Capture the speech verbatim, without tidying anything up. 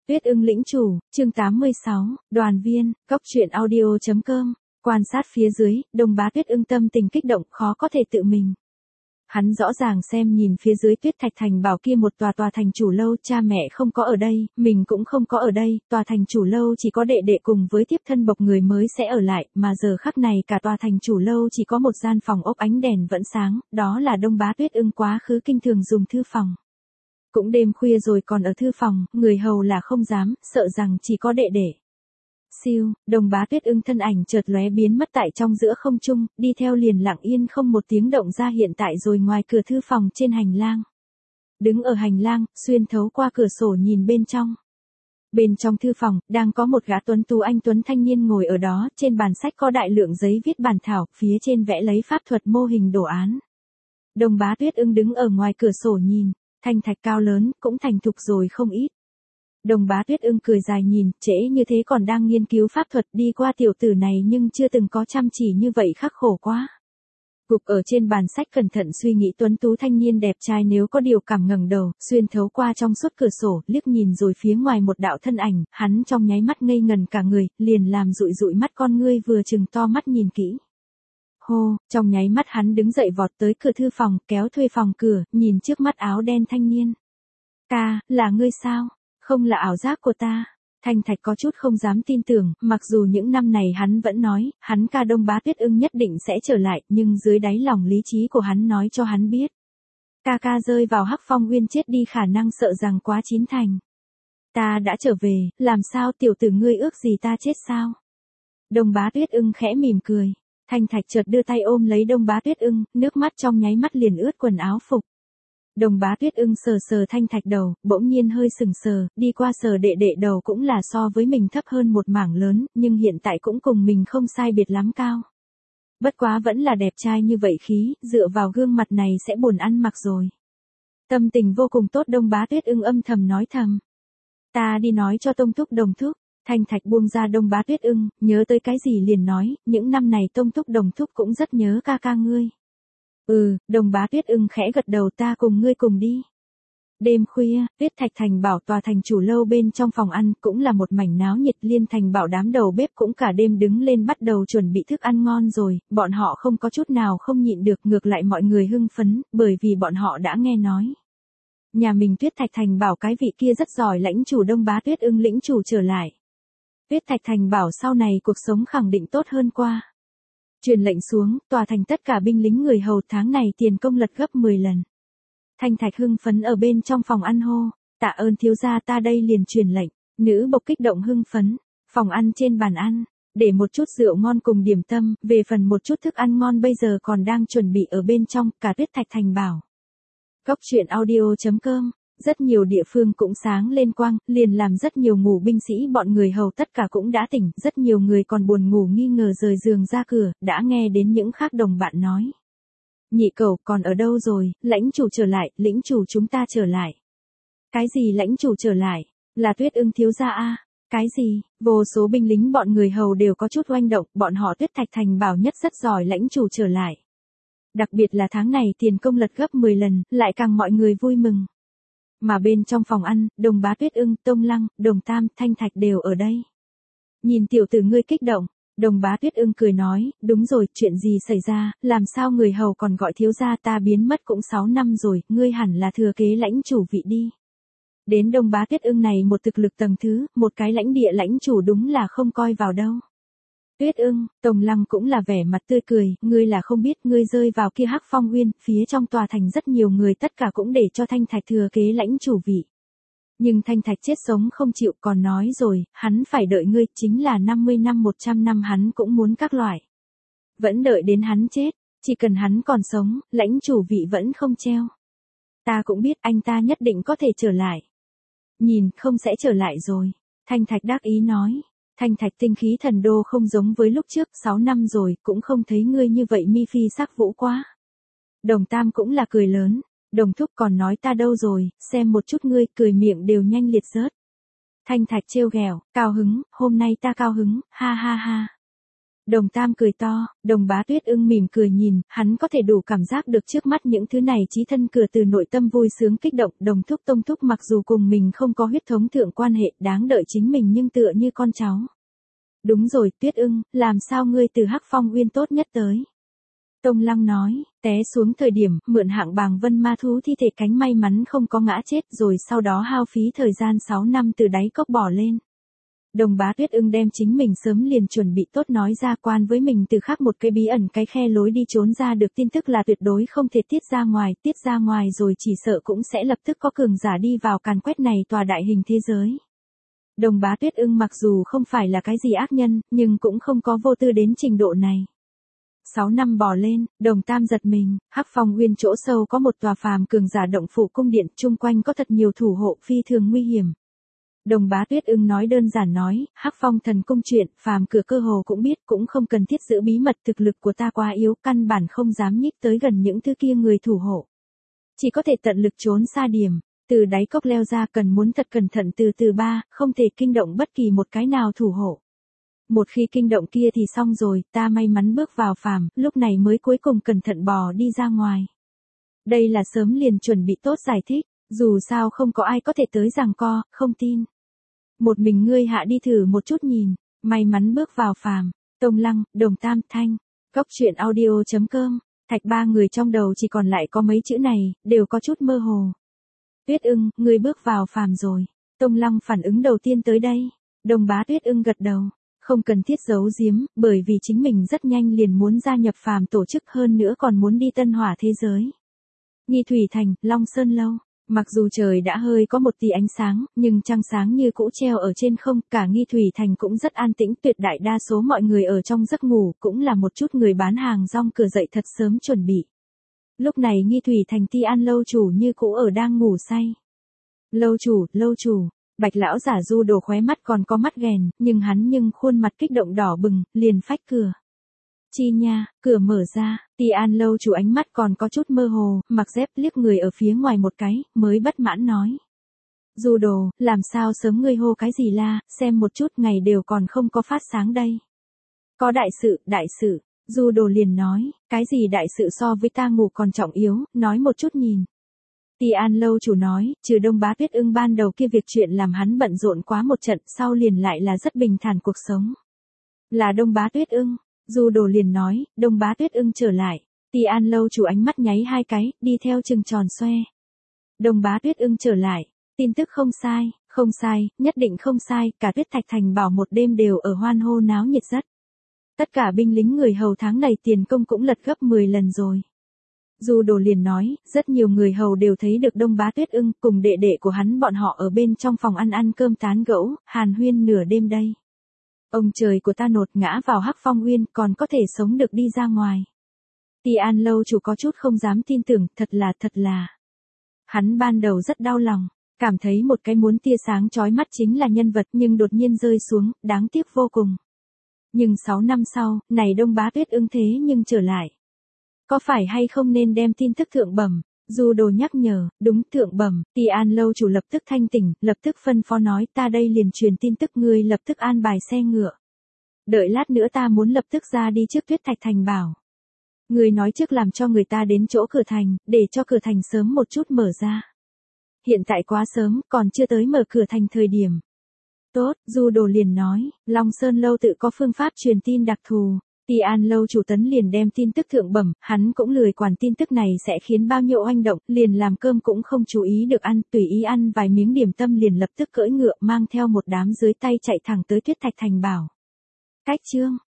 Tuyết ưng lĩnh chủ, chương tám mươi sáu, đoàn viên, góc truyện audio chấm com, quan sát phía dưới, Đông Bá Tuyết ưng tâm tình kích động khó có thể tự mình. Hắn rõ ràng xem nhìn phía dưới Tuyết Thạch Thành bảo kia một tòa tòa thành chủ lâu, cha mẹ không có ở đây, mình cũng không có ở đây, tòa thành chủ lâu chỉ có đệ đệ cùng với tiếp thân bộc người mới sẽ ở lại, mà giờ khắc này cả tòa thành chủ lâu chỉ có một gian phòng ốp ánh đèn vẫn sáng, đó là Đông Bá Tuyết ưng quá khứ kinh thường dùng thư phòng. Cũng đêm khuya rồi còn ở thư phòng, người hầu là không dám, sợ rằng chỉ có đệ đệ. Siêu, Đông Bá Tuyết ưng thân ảnh chợt lóe biến mất tại trong giữa không trung, đi theo liền lặng yên không một tiếng động ra hiện tại rồi ngoài cửa thư phòng trên hành lang. Đứng ở hành lang, xuyên thấu qua cửa sổ nhìn bên trong. Bên trong thư phòng, đang có một gã tuấn tú anh tuấn thanh niên ngồi ở đó, trên bàn sách có đại lượng giấy viết bản thảo, phía trên vẽ lấy pháp thuật mô hình đồ án. Đông Bá Tuyết ưng đứng ở ngoài cửa sổ nhìn. Thanh thạch cao lớn, cũng thành thục rồi không ít. Đông Bá Tuyết ưng cười dài nhìn, trễ như thế còn đang nghiên cứu pháp thuật, đi qua tiểu tử này nhưng chưa từng có chăm chỉ như vậy khắc khổ quá. Gục ở trên bàn sách cẩn thận suy nghĩ tuấn tú thanh niên đẹp trai nếu có điều cảm ngẩng đầu, xuyên thấu qua trong suốt cửa sổ, liếc nhìn rồi phía ngoài một đạo thân ảnh, hắn trong nháy mắt ngây ngần cả người, liền làm dụi dụi mắt con ngươi vừa chừng to mắt nhìn kỹ. Hô, trong nháy mắt hắn đứng dậy vọt tới cửa thư phòng, kéo thuê phòng cửa, nhìn trước mắt áo đen thanh niên. Ca, là ngươi sao? Không là ảo giác của ta. Thanh Thạch có chút không dám tin tưởng, mặc dù những năm này hắn vẫn nói, hắn ca Đông Bá Tuyết ưng nhất định sẽ trở lại, nhưng dưới đáy lòng lý trí của hắn nói cho hắn biết. Ca ca rơi vào hắc phong nguyên chết đi khả năng sợ rằng quá chín thành. Ta đã trở về, làm sao tiểu tử ngươi ước gì ta chết sao? Đông Bá Tuyết ưng khẽ mỉm cười. Thanh Thạch chợt đưa tay ôm lấy Đông Bá Tuyết ưng, nước mắt trong nháy mắt liền ướt quần áo phục. Đông Bá Tuyết ưng sờ sờ Thanh Thạch đầu, bỗng nhiên hơi sừng sờ, đi qua sờ đệ đệ đầu cũng là so với mình thấp hơn một mảng lớn, nhưng hiện tại cũng cùng mình không sai biệt lắm cao. Bất quá vẫn là đẹp trai như vậy khí, dựa vào gương mặt này sẽ buồn ăn mặc rồi. Tâm tình vô cùng tốt Đông Bá Tuyết ưng âm thầm nói thầm. Ta đi nói cho Tông Thúc Đồng Thúc. Thanh Thạch buông ra Đông Bá Tuyết ưng, nhớ tới cái gì liền nói, những năm này Tông Thúc Đồng Thúc cũng rất nhớ ca ca ngươi. Ừ, Đông Bá Tuyết ưng khẽ gật đầu ta cùng ngươi cùng đi. Đêm khuya, Tuyết Thạch Thành bảo tòa thành chủ lâu bên trong phòng ăn cũng là một mảnh náo nhiệt Liên Thành bảo đám đầu bếp cũng cả đêm đứng lên bắt đầu chuẩn bị thức ăn ngon rồi, bọn họ không có chút nào không nhịn được ngược lại mọi người hưng phấn, bởi vì bọn họ đã nghe nói. Nhà mình Tuyết Thạch Thành bảo cái vị kia rất giỏi lãnh chủ Đông Bá Tuyết ưng lĩnh chủ trở lại. Tuyết Thạch Thành bảo sau này cuộc sống khẳng định tốt hơn qua. Truyền lệnh xuống, tòa thành tất cả binh lính người hầu tháng này tiền công lật gấp mười lần. Thanh Thạch hưng phấn ở bên trong phòng ăn hô, tạ ơn thiếu gia ta đây liền truyền lệnh, nữ bộc kích động hưng phấn, phòng ăn trên bàn ăn, để một chút rượu ngon cùng điểm tâm, về phần một chút thức ăn ngon bây giờ còn đang chuẩn bị ở bên trong, cả Tuyết Thạch Thành bảo. Góc truyện audio chấm com. Rất nhiều địa phương cũng sáng lên quang, liền làm rất nhiều ngủ binh sĩ bọn người hầu tất cả cũng đã tỉnh, rất nhiều người còn buồn ngủ nghi ngờ rời giường ra cửa, đã nghe đến những khác đồng bạn nói. Nhị cẩu còn ở đâu rồi, lãnh chủ trở lại, lĩnh chủ chúng ta trở lại. Cái gì lãnh chủ trở lại, là Tuyết ưng thiếu gia a? Cái gì, vô số binh lính bọn người hầu đều có chút oanh động, bọn họ Tuyết Thạch Thành bảo nhất rất giỏi lãnh chủ trở lại. Đặc biệt là tháng này tiền công lật gấp mười lần, lại càng mọi người vui mừng. Mà bên trong phòng ăn, Đông Bá Tuyết ưng, Tông Lăng, Đồng Tam, Thanh Thạch đều ở đây. Nhìn tiểu tử ngươi kích động, Đông Bá Tuyết ưng cười nói, đúng rồi, chuyện gì xảy ra, làm sao người hầu còn gọi thiếu gia ta biến mất cũng sáu năm rồi, ngươi hẳn là thừa kế lãnh chủ vị đi. Đến Đông Bá Tuyết ưng này một thực lực tầng thứ, một cái lãnh địa lãnh chủ đúng là không coi vào đâu. Tuyết ưng, Tông Lăng cũng là vẻ mặt tươi cười, ngươi là không biết ngươi rơi vào kia hắc phong nguyên, phía trong tòa thành rất nhiều người tất cả cũng để cho Thanh Thạch thừa kế lãnh chủ vị. Nhưng Thanh Thạch chết sống không chịu còn nói rồi, hắn phải đợi ngươi chính là năm mươi năm một trăm năm hắn cũng muốn các loại. Vẫn đợi đến hắn chết, chỉ cần hắn còn sống, lãnh chủ vị vẫn không treo. Ta cũng biết anh ta nhất định có thể trở lại. Nhìn, không sẽ trở lại rồi. Thanh Thạch đắc ý nói. Thanh Thạch tinh khí thần đô không giống với lúc trước, sáu năm rồi, cũng không thấy ngươi như vậy mi phi sắc vũ quá. Đồng Tam cũng là cười lớn, Đồng Thúc còn nói ta đâu rồi, xem một chút ngươi, cười miệng đều nhanh liệt rớt. Thanh Thạch trêu ghẹo, cao hứng, hôm nay ta cao hứng, ha ha ha. Đồng Tam cười to, Đồng Bá Tuyết ưng mỉm cười nhìn, hắn có thể đủ cảm giác được trước mắt những thứ này chí thân cửa từ nội tâm vui sướng kích động. Đồng Thúc Tông Thúc mặc dù cùng mình không có huyết thống thượng quan hệ đáng đợi chính mình nhưng tựa như con cháu. Đúng rồi Tuyết ưng, làm sao ngươi từ Hắc Phong Uyên tốt nhất tới. Tông Lăng nói, té xuống thời điểm, mượn hạng bàng vân ma thú thi thể cánh may mắn không có ngã chết rồi sau đó hao phí thời gian sáu năm từ đáy cốc bỏ lên. Đồng Bá Tuyết ưng đem chính mình sớm liền chuẩn bị tốt nói ra quan với mình từ khác một cái bí ẩn cái khe lối đi trốn ra được tin tức là tuyệt đối không thể tiết ra ngoài, tiết ra ngoài rồi chỉ sợ cũng sẽ lập tức có cường giả đi vào càn quét này tòa đại hình thế giới. Đồng Bá Tuyết ưng mặc dù không phải là cái gì ác nhân, nhưng cũng không có vô tư đến trình độ này. Sáu năm bò lên, Đồng Tam giật mình, Hắc Phong Uyên chỗ sâu có một tòa phàm cường giả động phủ cung điện, chung quanh có thật nhiều thủ hộ phi thường nguy hiểm. Đồng Bá Tuyết ưng nói đơn giản nói, Hắc Phong thần cung chuyện, phàm cửa cơ hồ cũng biết, cũng không cần thiết giữ bí mật, thực lực của ta quá yếu, căn bản không dám nhích tới gần những thứ kia người thủ hộ. Chỉ có thể tận lực trốn xa điểm, từ đáy cốc leo ra cần muốn thật cẩn thận từ từ ba, không thể kinh động bất kỳ một cái nào thủ hộ. Một khi kinh động kia thì xong rồi, ta may mắn bước vào phàm, lúc này mới cuối cùng cẩn thận bò đi ra ngoài. Đây là sớm liền chuẩn bị tốt giải thích, dù sao không có ai có thể tới giằng co, không tin. Một mình ngươi hạ đi thử một chút nhìn, may mắn bước vào phàm. Tông Lăng, Đồng Tam, Thanh, Cốc Truyện Audio chấm com, Thạch ba người trong đầu chỉ còn lại có mấy chữ này, đều có chút mơ hồ. Tuyết ưng, ngươi bước vào phàm rồi. Tông Lăng phản ứng đầu tiên tới đây. Đồng Bá Tuyết ưng gật đầu. Không cần thiết giấu giếm, bởi vì chính mình rất nhanh liền muốn gia nhập phàm tổ chức hơn nữa còn muốn đi tân hỏa thế giới. Nghi Thủy Thành, Long Sơn Lâu. Mặc dù trời đã hơi có một tí ánh sáng, nhưng trăng sáng như cũ treo ở trên không, cả Nghi Thủy Thành cũng rất an tĩnh, tuyệt đại đa số mọi người ở trong giấc ngủ, cũng là một chút người bán hàng rong cửa dậy thật sớm chuẩn bị. Lúc này Nghi Thủy Thành Ti An lâu chủ như cũ ở đang ngủ say. Lâu chủ, lâu chủ, Bạch lão giả Du Đồ khóe mắt còn có mắt ghèn, nhưng hắn nhưng khuôn mặt kích động đỏ bừng, liền phách cửa. Chi nha, cửa mở ra, Ti An lâu chủ ánh mắt còn có chút mơ hồ, mặc dép liếc người ở phía ngoài một cái, mới bất mãn nói. Du Đồ, làm sao sớm ngươi hô cái gì la, xem một chút ngày đều còn không có phát sáng đây. Có đại sự, đại sự, Du Đồ liền nói, cái gì đại sự so với ta ngủ còn trọng yếu, nói một chút nhìn. Ti An lâu chủ nói, trừ Đông Bá Tuyết ưng ban đầu kia việc chuyện làm hắn bận rộn quá một trận, sau liền lại là rất bình thản cuộc sống. Là Đông Bá Tuyết ưng. Du Đồ liền nói, Đông Bá Tuyết ưng trở lại. Ti An lâu chủ ánh mắt nháy hai cái, đi theo chừng tròn xoe. Đông Bá Tuyết ưng trở lại. Tin tức không sai, không sai, nhất định không sai, cả Tuyết Thạch Thành bảo một đêm đều ở hoan hô náo nhiệt rất. Tất cả binh lính người hầu tháng này tiền công cũng lật gấp mười lần rồi. Du Đồ liền nói, rất nhiều người hầu đều thấy được Đông Bá Tuyết ưng cùng đệ đệ của hắn bọn họ ở bên trong phòng ăn ăn cơm tán gẫu, hàn huyên nửa đêm đây. Ông trời của ta nột ngã vào Hắc Phong Uyên còn có thể sống được đi ra ngoài. Ti An lâu chủ có chút không dám tin tưởng, thật là thật là. Hắn ban đầu rất đau lòng, cảm thấy một cái muốn tia sáng chói mắt chính là nhân vật nhưng đột nhiên rơi xuống, đáng tiếc vô cùng. Nhưng sáu năm sau, này Đông Bá Tuyết ưng thế nhưng trở lại. Có phải hay không nên đem tin tức thượng bẩm? Du Đồ nhắc nhở, đúng thượng bẩm. Ti An lâu chủ lập tức thanh tỉnh, lập tức phân phó nói ta đây liền truyền tin tức ngươi lập tức an bài xe ngựa. Đợi lát nữa ta muốn lập tức ra đi trước Tuyết Thạch Thành bảo. Ngươi nói trước làm cho người ta đến chỗ cửa thành, để cho cửa thành sớm một chút mở ra. Hiện tại quá sớm, còn chưa tới mở cửa thành thời điểm. Tốt, Du Đồ liền nói, Long Sơn Lâu tự có phương pháp truyền tin đặc thù. Ti An lâu chủ tấn liền đem tin tức thượng bẩm, hắn cũng lười quản tin tức này sẽ khiến bao nhiêu oanh động, liền làm cơm cũng không chú ý được ăn, tùy ý ăn vài miếng điểm tâm liền lập tức cưỡi ngựa mang theo một đám dưới tay chạy thẳng tới Tuyết Thạch Thành bảo. Cách chương